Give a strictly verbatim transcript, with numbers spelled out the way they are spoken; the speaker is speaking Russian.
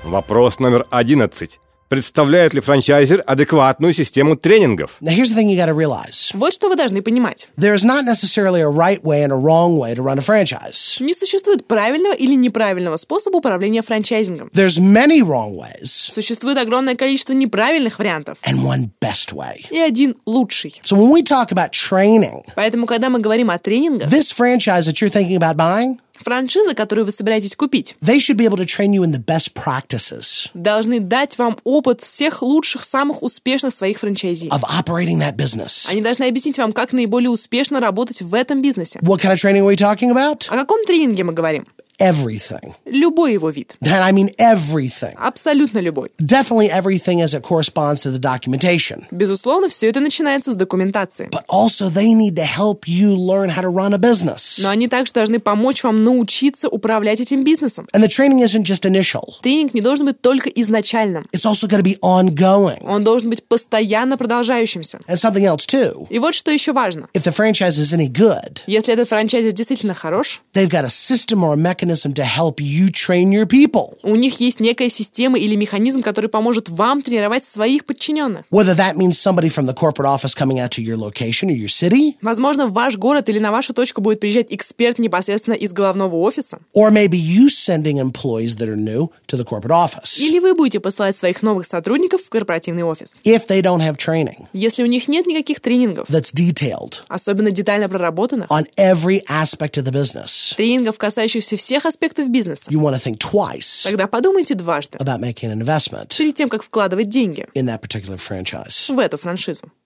Вопрос номер одиннадцать. Представляет ли франчайзер адекватную систему тренингов? Now, here's the thing you got to realize. Вот что вы должны понимать. There's not necessarily a right way and a wrong way to run a franchise. Не существует правильного или неправильного способа управления франчайзингом. There's many wrong ways Существует огромное количество неправильных вариантов and one best way. и один лучший. So when we talk about training, Поэтому, когда мы говорим о тренингах, this franchise that you're thinking about buying, франшизы, которую вы собираетесь купить, they should be able to train you in the best practices должны дать вам опыт всех лучших, самых успешных своих франчайзи. of operating that business. Они должны объяснить вам, как наиболее успешно работать в этом бизнесе. What kind of training are we talking about? О каком тренинге мы говорим? Everything. Любой его вид. And I mean everything. Абсолютно любой. Definitely everything as it corresponds to the documentation. Безусловно, все это начинается с документации. But also they need to help you learn how to run a business. Но они также должны помочь вам научиться управлять этим бизнесом. And the training isn't just initial. Тренинг не должен быть только изначальным. It's also got to be ongoing. Он должен быть постоянно продолжающимся. And something else too. И вот что еще важно. If the franchise is any good, Если этот франчайзер действительно хорош, they've got a system or a mechanism to help you train your people. у них есть некая система или механизм, который поможет вам тренировать своих подчиненных. Whether that means somebody from the corporate office coming out to your location or your city, Возможно, в ваш город или на вашу точку будет приезжать эксперт непосредственно из головного офиса. or maybe you sending employees that are new to the corporate office. Или вы будете посылать своих новых сотрудников в корпоративный офис. If they don't have training Если у них нет никаких тренингов, that's detailed особенно детально проработанных, on every aspect of the business, тренингов, касающихся всех аспектов бизнеса, you want to think twice тогда подумайте дважды about making an investment перед тем, как вкладывать деньги in that particular franchise. в эту франшизу.